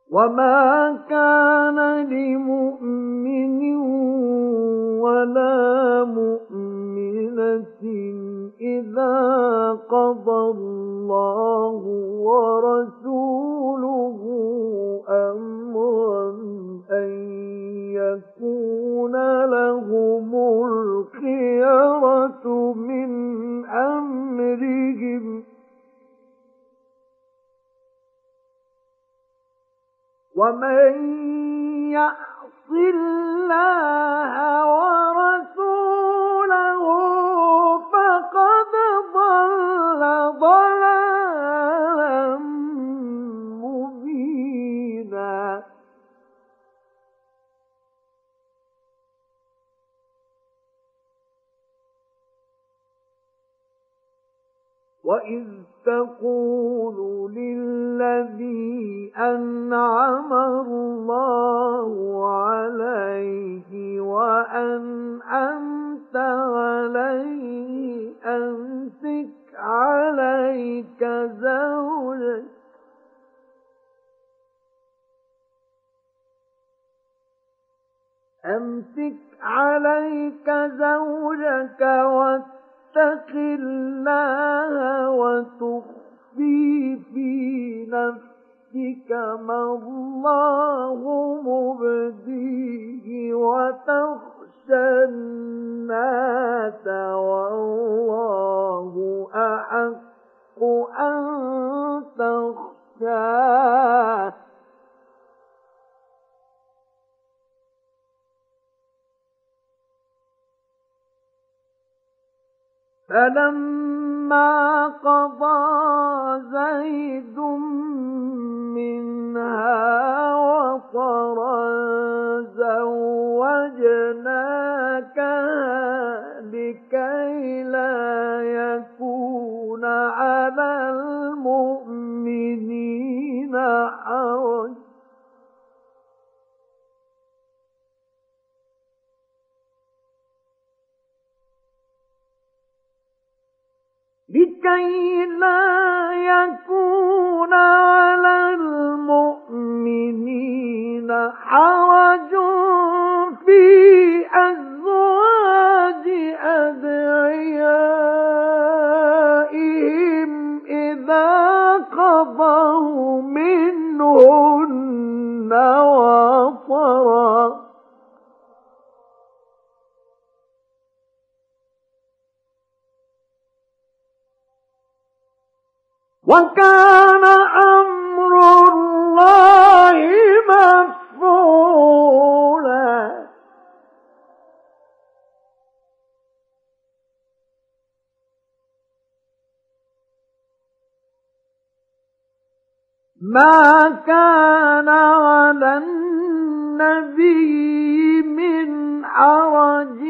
وما كان لمؤمن ولا مؤمنة إذا قضى الله ورسوله أمرا أن يكون لهم الخيرة من أمرهم ومن يعص الله ورسوله فقد ضل ضلالا مبينا وإذ تقول للذي أنعم الله عليه وأنعمت عليه أمسك عليك زوجك واتق الله وتخفي في نفسك ما الله مبديه وتخشى الناس والله أحق أن تخشاه فلما قضى زيد منها وطرا زوجناكها لكي لا يكون على المؤمنين حرج على المؤمنين حرج في أزواج أدعيائهم إذا قضوا منهن وطرا وكان أمر الله مفعولا ما كان على النبي من حرج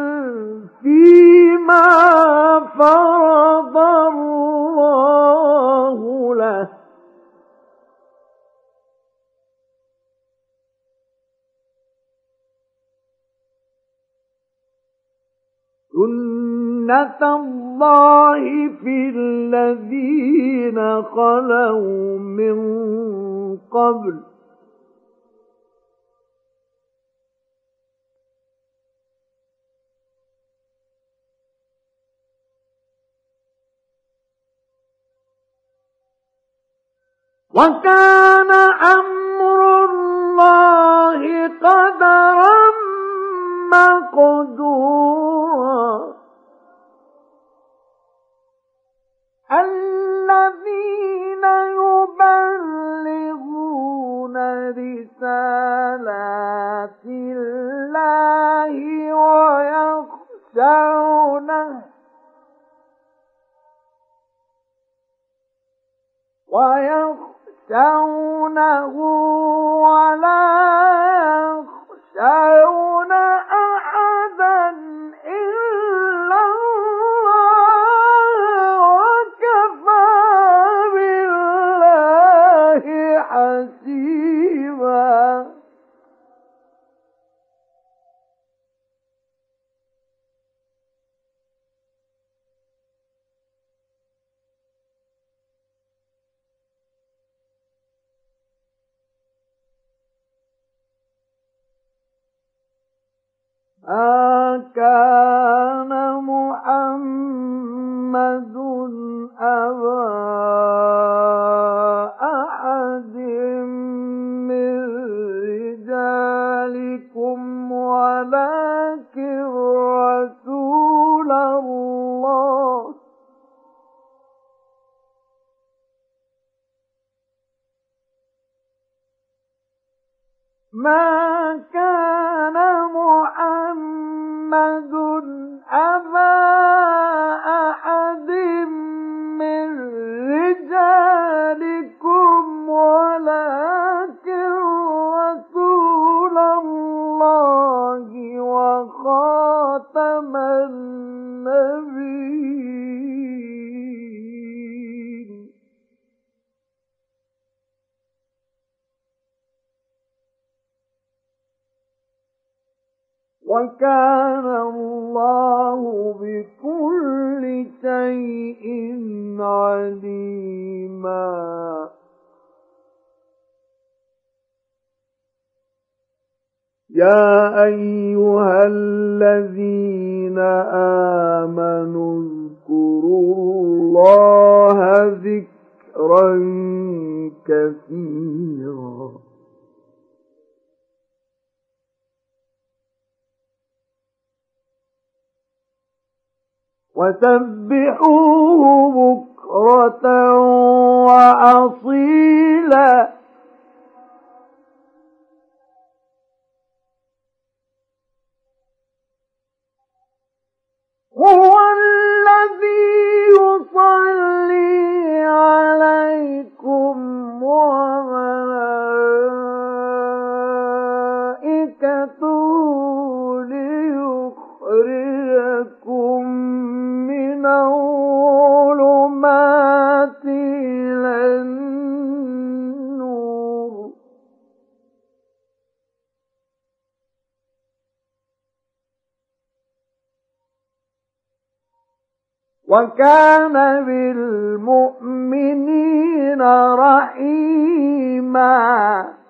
فيما فرض الله له سنة الله في الذين خلوا من قبل وكان أمر الله قدرا مقدورا الذين يبلغون رسالات الله ويخشونه ولا يخشون أحدا إلا الله وكفى بالله حسيبا كان محمد أبا أحد من رجالكم ولكن رسول الله ما كان محمد أبا أحد من رجالكم ولكن رسول الله وخاتم النبيين وكان الله بكل شيء عليما يا أيها الذين آمنوا اذكروا الله ذكرا كثيرا وسبحوه بكرة وأصيلا هو الذي يصلي عليكم وملائكته ليخرجكم من الظلمات إلى النور وكان بالمؤمنين رحيما